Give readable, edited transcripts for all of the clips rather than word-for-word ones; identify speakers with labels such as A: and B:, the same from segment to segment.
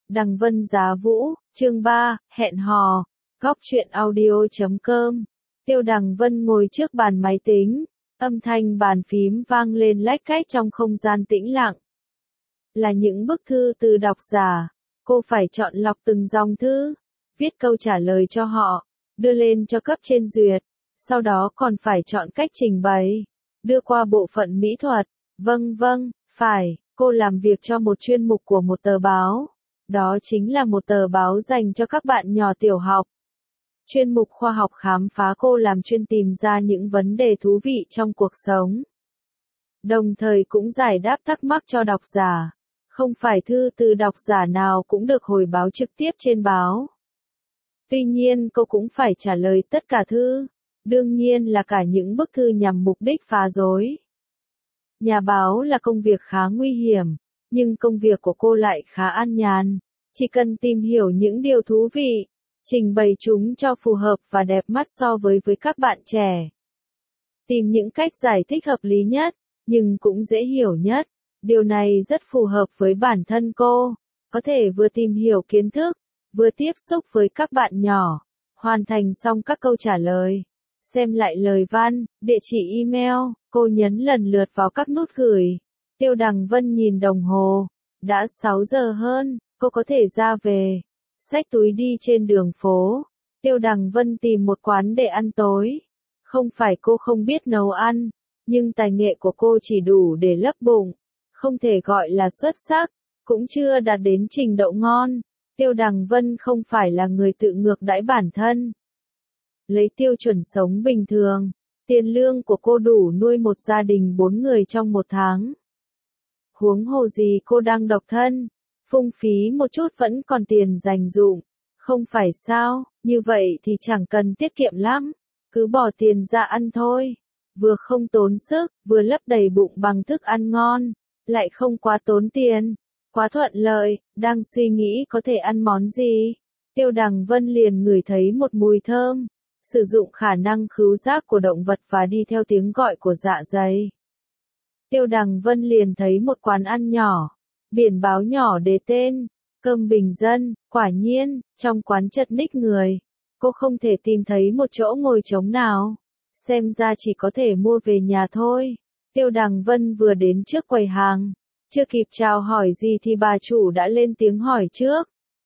A: Đằng Vân Giá Vũ, chương 3, hẹn hò, góc truyện audio.com. Tiêu Đằng Vân ngồi trước bàn máy tính, âm thanh bàn phím vang lên lách cách trong không gian tĩnh lặng. Là những bức thư từ độc giả, cô phải chọn lọc từng dòng thư, viết câu trả lời cho họ, đưa lên cho cấp trên duyệt, sau đó còn phải chọn cách trình bày, đưa qua bộ phận mỹ thuật. Vâng, phải, cô làm việc cho một chuyên mục của một tờ báo. Đó chính là một tờ báo dành cho các bạn nhỏ tiểu học. Chuyên mục khoa học khám phá cô làm chuyên tìm ra những vấn đề thú vị trong cuộc sống. Đồng thời cũng giải đáp thắc mắc cho độc giả. Không phải thư từ độc giả nào cũng được hồi báo trực tiếp trên báo. Tuy nhiên cô cũng phải trả lời tất cả thư. Đương nhiên là cả những bức thư nhằm mục đích phá rối. Nhà báo là công việc khá nguy hiểm. Nhưng công việc của cô lại khá an nhàn, chỉ cần tìm hiểu những điều thú vị, trình bày chúng cho phù hợp và đẹp mắt so với các bạn trẻ. Tìm những cách giải thích hợp lý nhất, nhưng cũng dễ hiểu nhất. Điều này rất phù hợp với bản thân cô, có thể vừa tìm hiểu kiến thức, vừa tiếp xúc với các bạn nhỏ, hoàn thành xong các câu trả lời. Xem lại lời văn, địa chỉ email, cô nhấn lần lượt vào các nút gửi. Tiêu Đằng Vân nhìn đồng hồ, đã 6 giờ hơn, cô có thể ra về. Xách túi đi trên đường phố, Tiêu Đằng Vân tìm một quán để ăn tối. Không phải cô không biết nấu ăn, nhưng tài nghệ của cô chỉ đủ để lấp bụng, không thể gọi là xuất sắc, cũng chưa đạt đến trình độ ngon. Tiêu Đằng Vân không phải là người tự ngược đãi bản thân. Lấy tiêu chuẩn sống bình thường, tiền lương của cô đủ nuôi một gia đình 4 người trong một tháng. Huống hồ gì cô đang độc thân, phung phí một chút vẫn còn tiền dành dụm, không phải sao, như vậy thì chẳng cần tiết kiệm lắm, cứ bỏ tiền ra ăn thôi, vừa không tốn sức, vừa lấp đầy bụng bằng thức ăn ngon, lại không quá tốn tiền, quá thuận lợi. Đang suy nghĩ có thể ăn món gì, Tiêu Đằng Vân liền ngửi thấy một mùi thơm, sử dụng khả năng khứu giác của động vật và đi theo tiếng gọi của dạ dày. Tiêu Đằng Vân liền thấy một quán ăn nhỏ, biển báo nhỏ đề tên, cơm bình dân. Quả nhiên, trong quán chật ních người, cô không thể tìm thấy một chỗ ngồi trống nào, xem ra chỉ có thể mua về nhà thôi. Tiêu Đằng Vân vừa đến trước quầy hàng, chưa kịp chào hỏi gì thì bà chủ đã lên tiếng hỏi trước.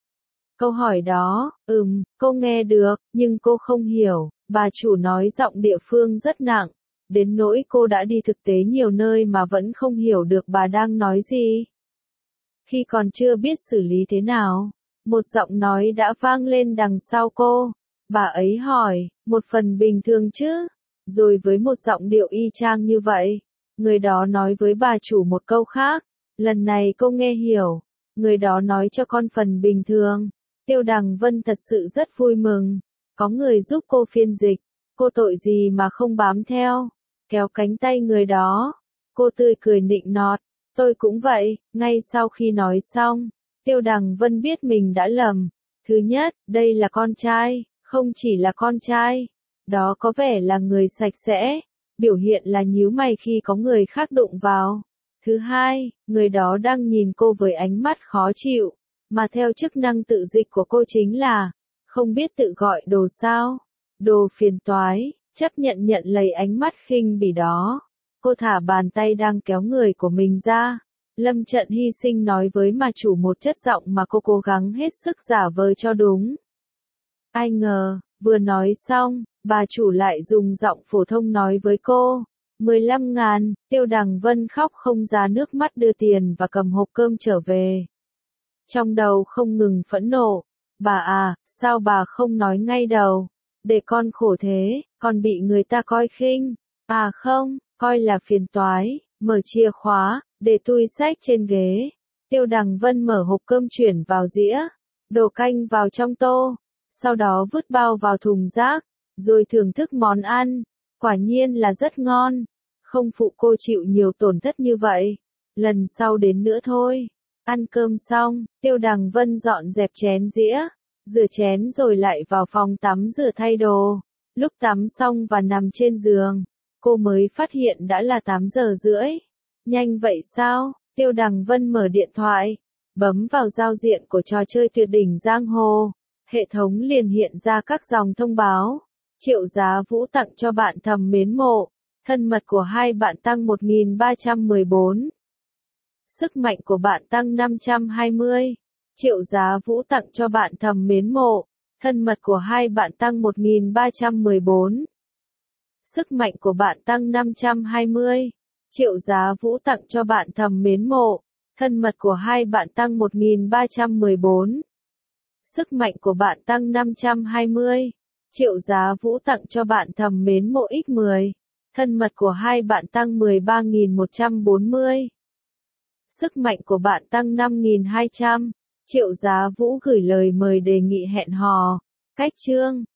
A: Câu hỏi đó, cô nghe được, nhưng cô không hiểu, bà chủ nói giọng địa phương rất nặng. Đến nỗi cô đã đi thực tế nhiều nơi mà vẫn không hiểu được bà đang nói gì. Khi còn chưa biết xử lý thế nào, một giọng nói đã vang lên đằng sau cô. Bà ấy hỏi, một phần bình thường chứ? Rồi với một giọng điệu y chang như vậy, người đó nói với bà chủ một câu khác. Lần này cô nghe hiểu, người đó nói cho con phần bình thường. Tiêu Đằng Vân thật sự rất vui mừng, có người giúp cô phiên dịch. Cô tội gì mà không bám theo, kéo cánh tay người đó. Cô tươi cười nịnh nọt, tôi cũng vậy. Ngay sau khi nói xong, Tiêu Đằng Vân biết mình đã lầm. Thứ nhất, đây là con trai, không chỉ là con trai. Đó có vẻ là người sạch sẽ, biểu hiện là nhíu mày khi có người khác đụng vào. Thứ hai, người đó đang nhìn cô với ánh mắt khó chịu, mà theo chức năng tự dịch của cô chính là, không biết tự gọi đồ sao. Đồ phiền toái, chấp nhận lấy ánh mắt khinh bỉ đó. Cô thả bàn tay đang kéo người của mình ra. Lâm trận hy sinh nói với bà chủ một chất giọng mà cô cố gắng hết sức giả vờ cho đúng. Ai ngờ, vừa nói xong, bà chủ lại dùng giọng phổ thông nói với cô. 15.000, Tiêu Đằng Vân khóc không ra nước mắt đưa tiền và cầm hộp cơm trở về. Trong đầu không ngừng phẫn nộ. Bà à, sao bà không nói ngay đầu? Để con khổ thế, còn bị người ta coi khinh. À không, coi là phiền toái. Mở chìa khóa, để túi xách trên ghế. Tiêu Đằng Vân mở hộp cơm chuyển vào dĩa, đổ canh vào trong tô, sau đó vứt bao vào thùng rác, rồi thưởng thức món ăn. Quả nhiên là rất ngon. Không phụ cô chịu nhiều tổn thất như vậy. Lần sau đến nữa thôi. Ăn cơm xong, Tiêu Đằng Vân dọn dẹp chén dĩa, rửa chén rồi lại vào phòng tắm rửa thay đồ. Lúc tắm xong và nằm trên giường, cô mới phát hiện đã là 8 giờ rưỡi. Nhanh vậy sao? Tiêu Đằng Vân mở điện thoại, Bấm vào giao diện của trò chơi tuyệt đỉnh giang hồ. Hệ thống liền hiện ra các dòng thông báo. Triệu Giá Vũ tặng cho bạn thầm mến mộ. Thân mật của hai bạn tăng 1314. Sức mạnh của bạn tăng 520. Triệu Giá Vũ tặng cho bạn thầm mến mộ. Thân mật của hai bạn tăng 1314. Sức mạnh của bạn tăng 520. Triệu Giá Vũ tặng cho bạn thầm mến mộ. Thân mật của hai bạn tăng 1314. Sức mạnh của bạn tăng 520. Triệu Giá Vũ tặng cho bạn thầm mến mộ x10. Thân mật của hai bạn tăng 13.140. Sức mạnh của bạn tăng 5.200. Triệu Giá Vũ gửi lời mời đề nghị hẹn hò. Cách chương